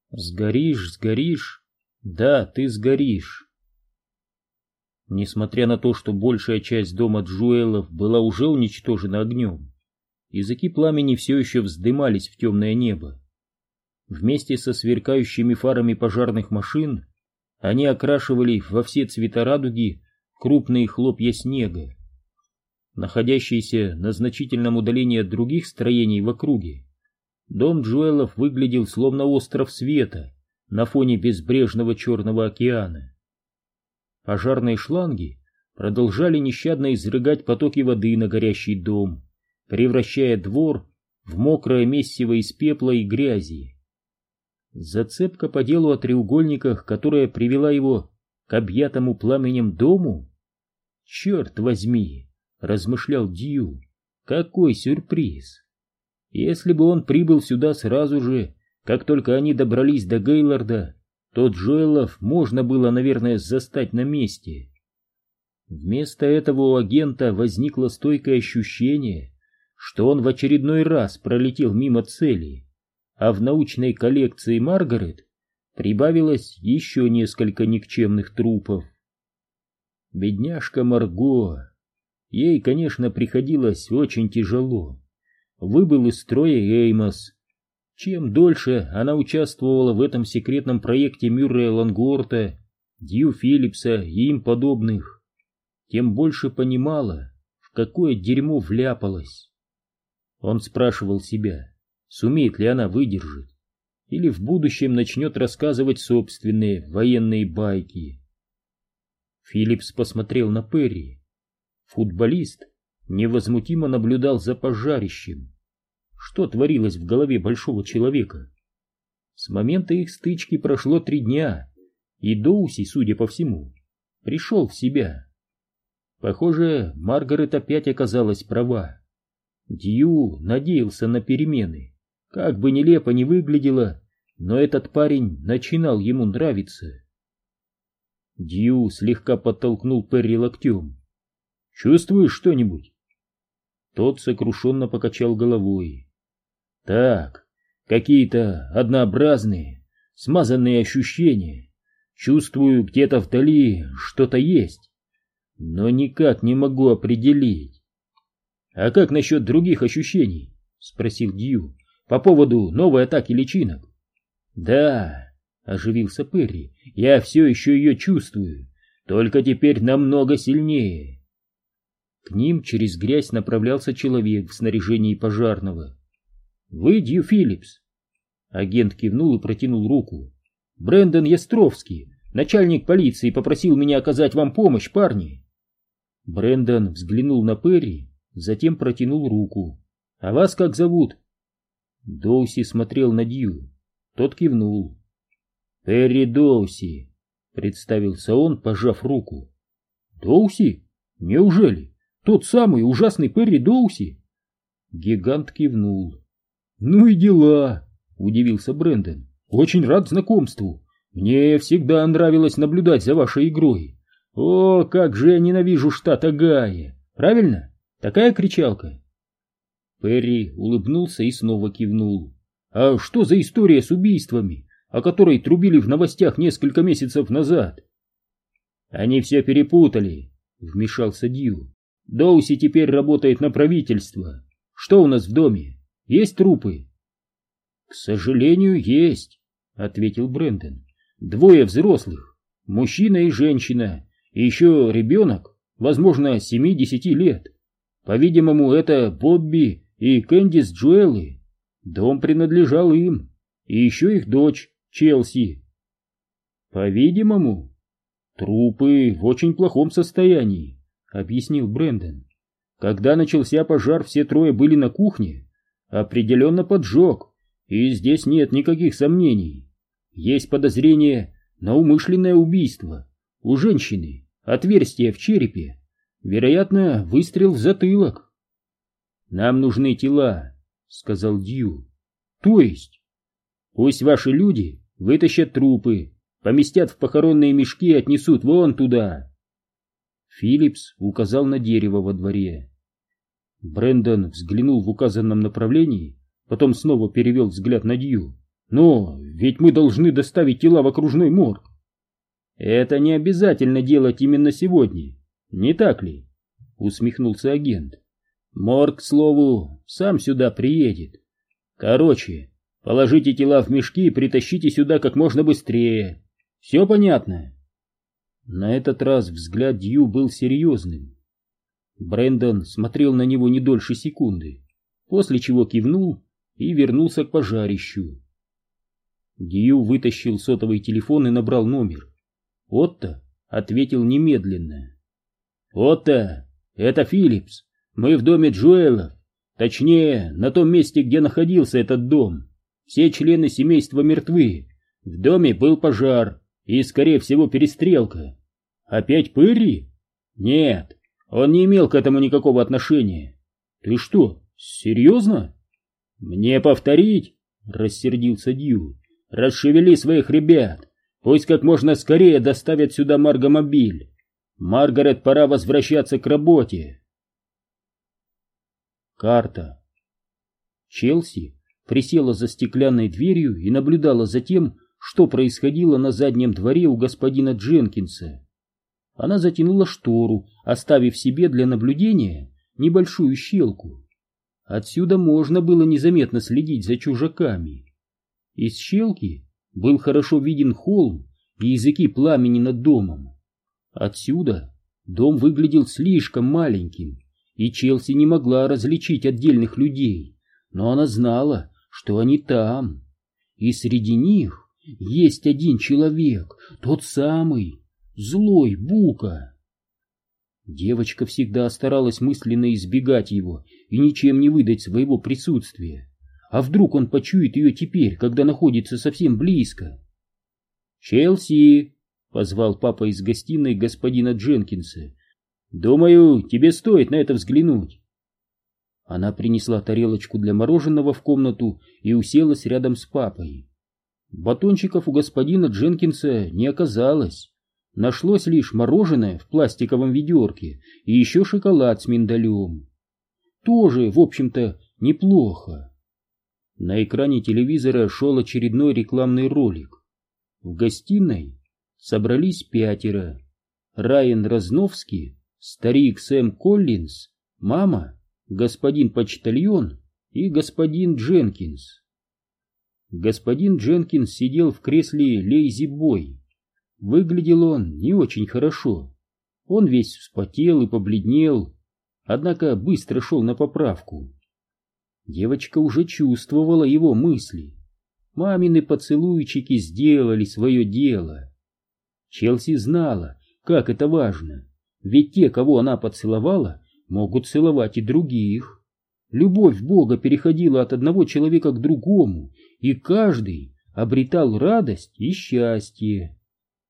Сгоришь, сгоришь, да, ты сгоришь. Несмотря на то, что большая часть дома Джоэлов была уже уничтожена огнем, языки пламени все еще вздымались в темное небо. Вместе со сверкающими фарами пожарных машин они окрашивали во все цвета радуги крупные хлопья снега. Находящийся на значительном удалении от других строений в округе, дом Джоэлов выглядел словно остров света на фоне безбрежного Черного океана. Пожарные шланги продолжали нещадно изрыгать потоки воды на горящий дом, превращая двор в мокрое месиво из пепла и грязи. Зацепка по делу о треугольниках, которая привела его к объятому пламенем дому? Черт возьми, размышлял Дью, какой сюрприз! Если бы он прибыл сюда сразу же, как только они добрались до Гейлорда, то Джоэлов можно было, наверное, застать на месте. Вместо этого у агента возникло стойкое ощущение, что он в очередной раз пролетел мимо цели, а в научной коллекции Маргарет прибавилось еще несколько никчемных трупов. Бедняжка Марго. Ей, конечно, приходилось очень тяжело. Выбыл из строя Эймос. Чем дольше она участвовала в этом секретном проекте Мюррея Лангуорта, Дью Филлипса и им подобных, тем больше понимала, в какое дерьмо вляпалась. Он спрашивал себя, сумеет ли она выдержать, или в будущем начнет рассказывать собственные военные байки. Филлипс посмотрел на Перри. Футболист невозмутимо наблюдал за пожарищем. Что творилось в голове большого человека? С момента их стычки прошло 3 дня, и Доуси, судя по всему, пришел в себя. Похоже, Маргарет опять оказалась права. Дью надеялся на перемены. Как бы нелепо ни выглядело, но этот парень начинал ему нравиться. Дью слегка подтолкнул Перри локтем. «Чувствуешь что-нибудь?» Тот сокрушенно покачал головой. «Так, какие-то однообразные, смазанные ощущения. Чувствую, где-то вдали что-то есть, но никак не могу определить». «А как насчет других ощущений?» — спросил Дью. «По поводу новой атаки личинок?» «Да», — оживился Перри, — «я все еще ее чувствую, только теперь намного сильнее». К ним через грязь направлялся человек в снаряжении пожарного. «Вы Дью Филлипс?» Агент кивнул и протянул руку. «Брэндон Ястровский, начальник полиции, попросил меня оказать вам помощь, парни». Брэндон взглянул на Перри, затем протянул руку. «А вас как зовут?» Доуси смотрел на Дью. Тот кивнул. «Перри Доуси», — представился он, пожав руку. «Доуси? Неужели? Тот самый ужасный Перри Доуси?» Гигант кивнул. «Ну и дела», — удивился Брэндон. «Очень рад знакомству. Мне всегда нравилось наблюдать за вашей игрой. О, как же я ненавижу штат Огайо. Правильно? Такая кричалка?» Перри улыбнулся и снова кивнул. «А что за история с убийствами, о которой трубили в новостях несколько месяцев назад?» «Они все перепутали», — вмешался Дью. «Доуси теперь работает на правительство. Что у нас в доме? Есть трупы?» «К сожалению, есть», — ответил Брэндон. «2 взрослых, мужчина и женщина, и еще ребенок, возможно, 7-10 лет. По-видимому, это Бобби и Кэндис Джоэллы. Дом принадлежал им, и еще их дочь, Челси». «По-видимому, трупы в очень плохом состоянии», — объяснил Брэндон. «Когда начался пожар, все 3 были на кухне. Определенно поджог, и здесь нет никаких сомнений. Есть подозрение на умышленное убийство. У женщины отверстие в черепе, вероятно, выстрел в затылок». «Нам нужны тела», — сказал Дью. «То есть?» «Пусть ваши люди вытащат трупы, поместят в похоронные мешки и отнесут вон туда». Филлипс указал на дерево во дворе. Брэндон взглянул в указанном направлении, потом снова перевел взгляд на Дью. «Ну, ведь мы должны доставить тела в окружной морг. Это не обязательно делать именно сегодня, не так ли? Усмехнулся агент. Морг, к слову, сам сюда приедет. Короче, положите тела в мешки и притащите сюда как можно быстрее. Все понятно? На этот раз взгляд Дью был серьезным. Брэндон смотрел на него не дольше секунды, после чего кивнул и вернулся к пожарищу. Дью вытащил сотовый телефон и набрал номер. Отто ответил немедленно. «Отто, это Филлипс. Мы в доме Джоэлов. Точнее, на том месте, где находился этот дом. Все члены семейства мертвы. В доме был пожар и, скорее всего, перестрелка. Опять Перри? Нет, он не имел к этому никакого отношения. Ты что, серьезно? Мне повторить?» — рассердился Дью. «Расшевели своих ребят. Пусть как можно скорее доставят сюда Маргомобиль. Маргарет, пора возвращаться к работе». Карта. Челси присела за стеклянной дверью и наблюдала за тем, что происходило на заднем дворе у господина Дженкинса. Она затянула штору, оставив себе для наблюдения небольшую щелку. Отсюда можно было незаметно следить за чужаками. Из щелки был хорошо виден холм и языки пламени над домом. Отсюда дом выглядел слишком маленьким, и Челси не могла различить отдельных людей, но она знала, что они там. И среди них есть один человек, тот самый, злой Бука. Девочка всегда старалась мысленно избегать его и ничем не выдать своего присутствия. А вдруг он почует ее теперь, когда находится совсем близко? «Челси!» — позвал папа из гостиной господина Дженкинса. «Думаю, тебе стоит на это взглянуть». Она принесла тарелочку для мороженого в комнату и уселась рядом с папой. Батончиков у господина Дженкинса не оказалось. Нашлось лишь мороженое в пластиковом ведерке и еще шоколад с миндалем. Тоже, в общем-то, неплохо. На экране телевизора шел очередной рекламный ролик. В гостиной собрались 5: Райан Разновский, старик Сэм Коллинз, мама, господин почтальон и господин Дженкинс. Господин Дженкинс сидел в кресле лейзи-бой. Выглядел он не очень хорошо. Он весь вспотел и побледнел, однако быстро шел на поправку. Девочка уже чувствовала его мысли. Мамины поцелуйчики сделали свое дело. Челси знала, как это важно, ведь те, кого она поцеловала, могут целовать и других. Любовь Бога переходила от одного человека к другому, и каждый обретал радость и счастье.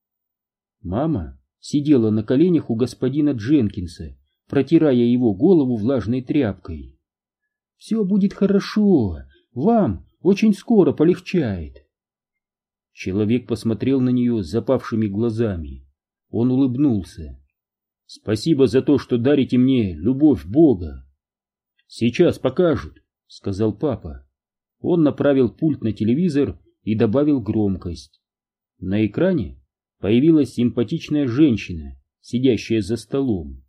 Мама сидела на коленях у господина Дженкинса, протирая его голову влажной тряпкой. «Все будет хорошо, вам очень скоро полегчает». Человек посмотрел на нее с запавшими глазами. Он улыбнулся. «Спасибо за то, что дарите мне любовь Бога». «Сейчас покажут», — сказал папа. Он направил пульт на телевизор и добавил громкость. На экране появилась симпатичная женщина, сидящая за столом.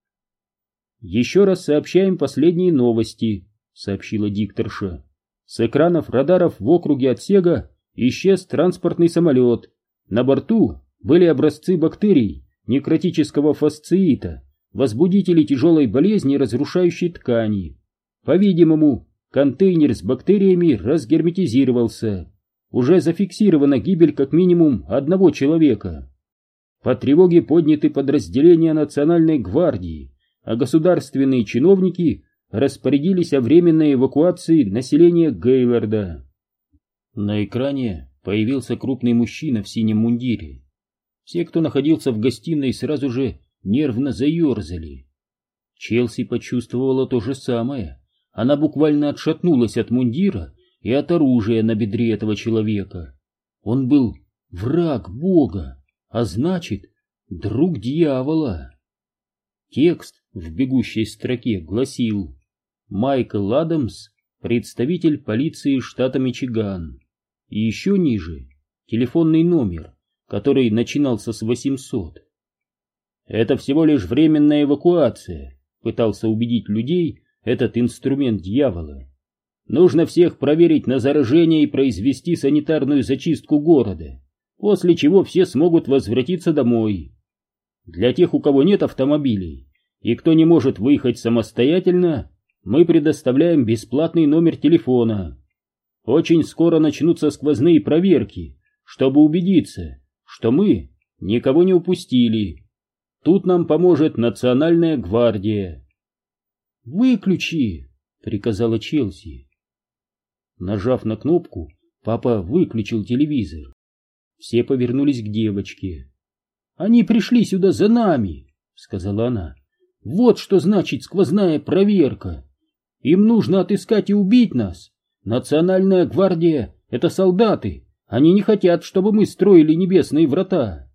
«Еще раз сообщаем последние новости», — сообщила дикторша. «С экранов радаров в округе Отсега исчез транспортный самолет. На борту были образцы бактерий некротического фасциита, возбудители тяжелой болезни, разрушающей ткани. По-видимому, контейнер с бактериями разгерметизировался. Уже зафиксирована гибель как минимум 1 человека. По тревоге подняты подразделения Национальной гвардии, а государственные чиновники распорядились о временной эвакуации населения Гейларда». На экране появился крупный мужчина в синем мундире. Все, кто находился в гостиной, сразу же нервно заерзали. Челси почувствовала то же самое. Она буквально отшатнулась от мундира и от оружия на бедре этого человека. Он был враг Бога, а значит, друг дьявола. Текст в бегущей строке гласил: Майкл Адамс, представитель полиции штата Мичиган. и еще ниже телефонный номер, который начинался с 800. «Это всего лишь временная эвакуация», — пытался убедить людей этот инструмент дьявола. «Нужно всех проверить на заражение и произвести санитарную зачистку города, после чего все смогут возвратиться домой. Для тех, у кого нет автомобилей и кто не может выехать самостоятельно, мы предоставляем бесплатный номер телефона. Очень скоро начнутся сквозные проверки, чтобы убедиться, что мы никого не упустили. Тут нам поможет Национальная гвардия». «Выключи!» — приказала Челси. Нажав на кнопку, папа выключил телевизор. Все повернулись к девочке. «Они пришли сюда за нами», — сказала она. «Вот что значит сквозная проверка. Им нужно отыскать и убить нас. Национальная гвардия — это солдаты. Они не хотят, чтобы мы строили небесные врата».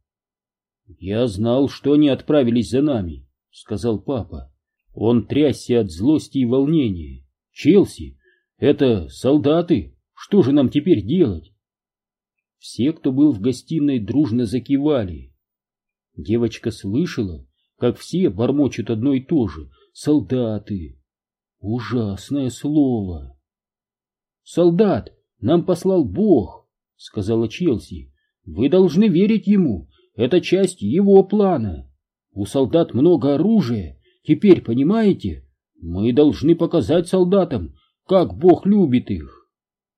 «Я знал, что они отправились за нами», — сказал папа. Он трясся от злости и волнения. «Челси, это солдаты. Что же нам теперь делать?» Все, кто был в гостиной, дружно закивали. Девочка слышала, как все бормочут одно и то же: «Солдаты». Ужасное слово. «Солдат нам послал Бог», — сказала Челси. «Вы должны верить ему. Это часть его плана. У солдат много оружия. Теперь понимаете? Мы должны показать солдатам, как Бог любит их».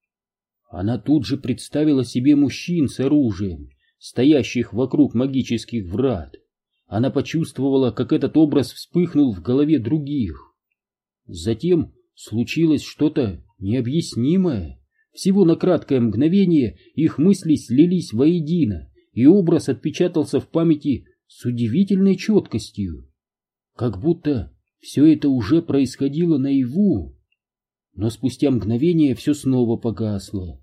Она тут же представила себе мужчин с оружием, стоящих вокруг магических врат. Она почувствовала, как этот образ вспыхнул в голове других. Затем случилось что-то необъяснимое. Всего на краткое мгновение их мысли слились воедино, и образ отпечатался в памяти с удивительной четкостью. Как будто все это уже происходило наяву. Но спустя мгновение все снова погасло.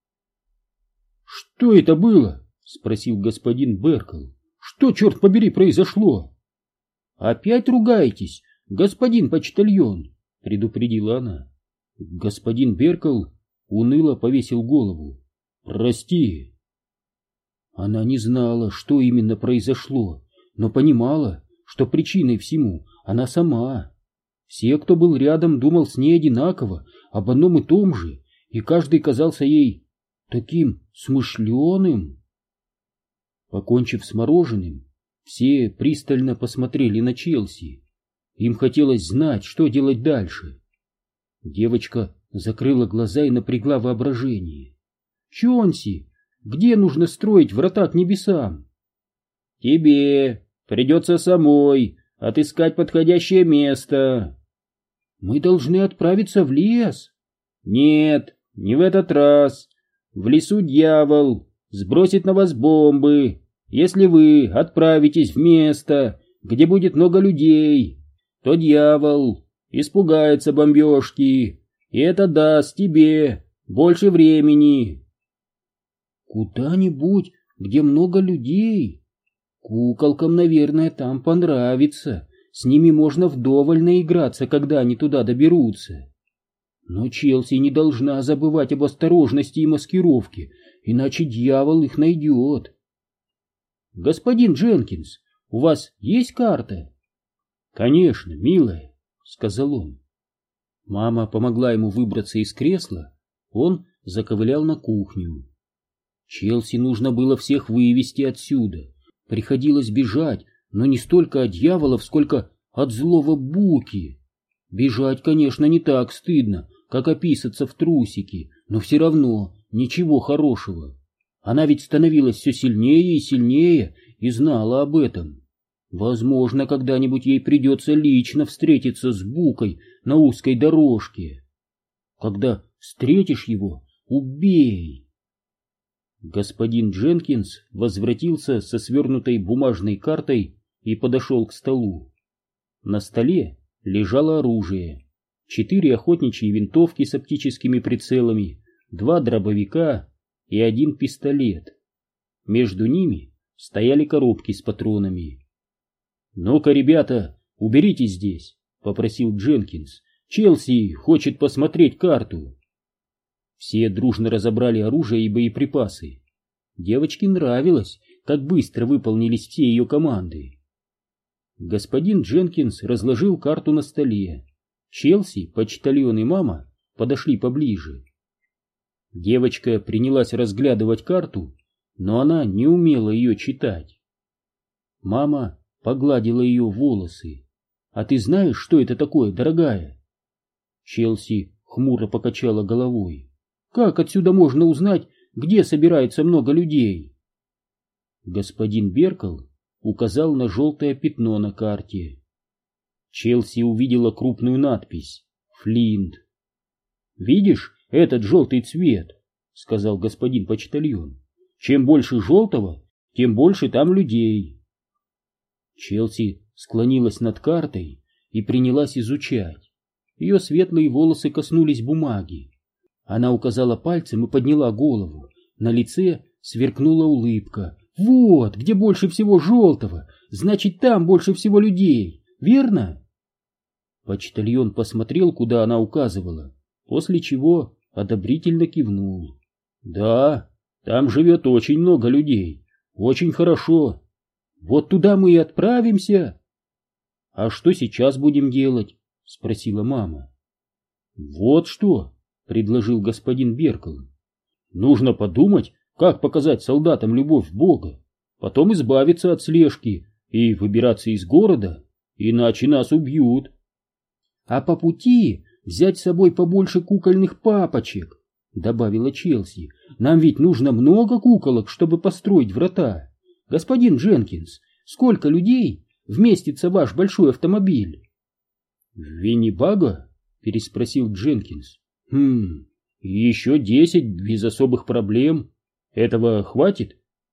«Что это было?» — спросил господин Беркл. «Что, черт побери, произошло?» «Опять ругаетесь, господин почтальон?» — предупредила она. Господин Беркл уныло повесил голову. «Прости». Она не знала, что именно произошло, но понимала, что причиной всему она сама. Все, кто был рядом, думал с ней одинаково, об одном и том же, и каждый казался ей таким смышленым. Покончив с мороженым, все пристально посмотрели на Челси. Им хотелось знать, что делать дальше. Девочка закрыла глаза и напрягла воображение. «Чонси, где нужно строить врата к небесам?» «Тебе придется самой отыскать подходящее место». «Мы должны отправиться в лес». «Нет, не в этот раз. В лесу дьявол сбросит на вас бомбы, если вы отправитесь в место, где будет много людей. То дьявол испугается бомбежки, и это даст тебе больше времени». «Куда-нибудь, где много людей? Куколкам, наверное, там понравится. С ними можно вдоволь наиграться, когда они туда доберутся. Но Челси не должна забывать об осторожности и маскировке, иначе дьявол их найдет». «Господин Дженкинс, у вас есть карта?» «Конечно, милая», — сказал он. Мама помогла ему выбраться из кресла, он заковылял на кухню. Челси нужно было всех вывести отсюда. Приходилось бежать, но не столько от дьяволов, сколько от злого Буки. Бежать, конечно, не так стыдно, как описаться в трусики, но все равно ничего хорошего. Она ведь становилась все сильнее и сильнее и знала об этом. Возможно, когда-нибудь ей придется лично встретиться с Букой на узкой дорожке. Когда встретишь его, убей. Господин Дженкинс возвратился со свернутой бумажной картой и подошел к столу. На столе лежало оружие: 4 охотничьи винтовки с оптическими прицелами, 2 дробовика и 1 пистолет. Между ними стояли коробки с патронами. «Ну-ка, ребята, уберитесь здесь», — попросил Дженкинс. «Челси хочет посмотреть карту». Все дружно разобрали оружие и боеприпасы. Девочке нравилось, как быстро выполнились все ее команды. Господин Дженкинс разложил карту на столе. Челси, почтальон и мама подошли поближе. Девочка принялась разглядывать карту, но она не умела ее читать. Мама погладила ее волосы. «А ты знаешь, что это такое, дорогая?» Челси хмуро покачала головой. «Как отсюда можно узнать, где собирается много людей?» Господин Беркл указал на желтое пятно на карте. Челси увидела крупную надпись «Флинт». «Видишь этот желтый цвет?» — сказал господин почтальон. «Чем больше желтого, тем больше там людей». Челси склонилась над картой и принялась изучать. Ее светлые волосы коснулись бумаги. Она указала пальцем и подняла голову. На лице сверкнула улыбка. «Вот, где больше всего желтого, значит, там больше всего людей, верно?» Почтальон посмотрел, куда она указывала, после чего одобрительно кивнул. «Да, там живет очень много людей, очень хорошо. Вот туда мы и отправимся». «А что сейчас будем делать?» — спросила мама. «Вот что», — предложил господин Беркл. «Нужно подумать, как показать солдатам любовь Бога, потом избавиться от слежки и выбираться из города, иначе нас убьют. А по пути взять с собой побольше кукольных папочек», — добавила Челси. «Нам ведь нужно много куколок, чтобы построить врата. Господин Дженкинс, сколько людей вместится в ваш большой автомобиль?» «В Виннибаго?» — переспросил Дженкинс. Еще 10 без особых проблем. Этого хватит?»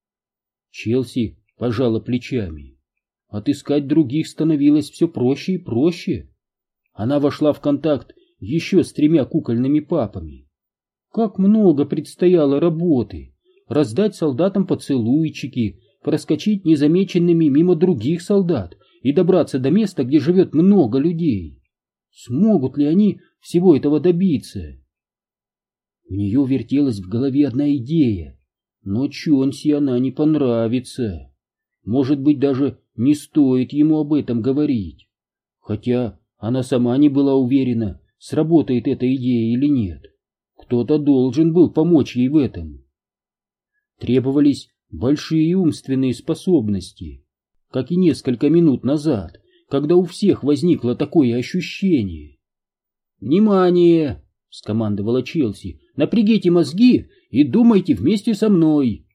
Челси пожала плечами. Отыскать других становилось все проще и проще. Она вошла в контакт еще с 3 кукольными папами. Как много предстояло работы! Раздать солдатам поцелуйчики, проскочить незамеченными мимо других солдат и добраться до места, где живет много людей. Смогут ли они всего этого добиться? У нее вертелась в голове одна идея, но Чонси она не понравится. Может быть, даже не стоит ему об этом говорить. Хотя она сама не была уверена, сработает эта идея или нет. Кто-то должен был помочь ей в этом. Требовались большие умственные способности, как и несколько минут назад, когда у всех возникло такое ощущение. «Внимание!» — скомандовала Челси. «Напрягите мозги и думайте вместе со мной!»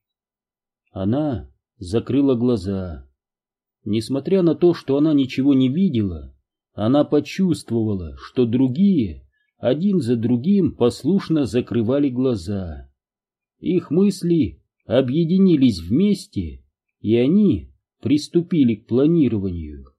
Она закрыла глаза. Несмотря на то, что она ничего не видела, она почувствовала, что другие один за другим послушно закрывали глаза. Их мысли объединились вместе, и они приступили к планированию.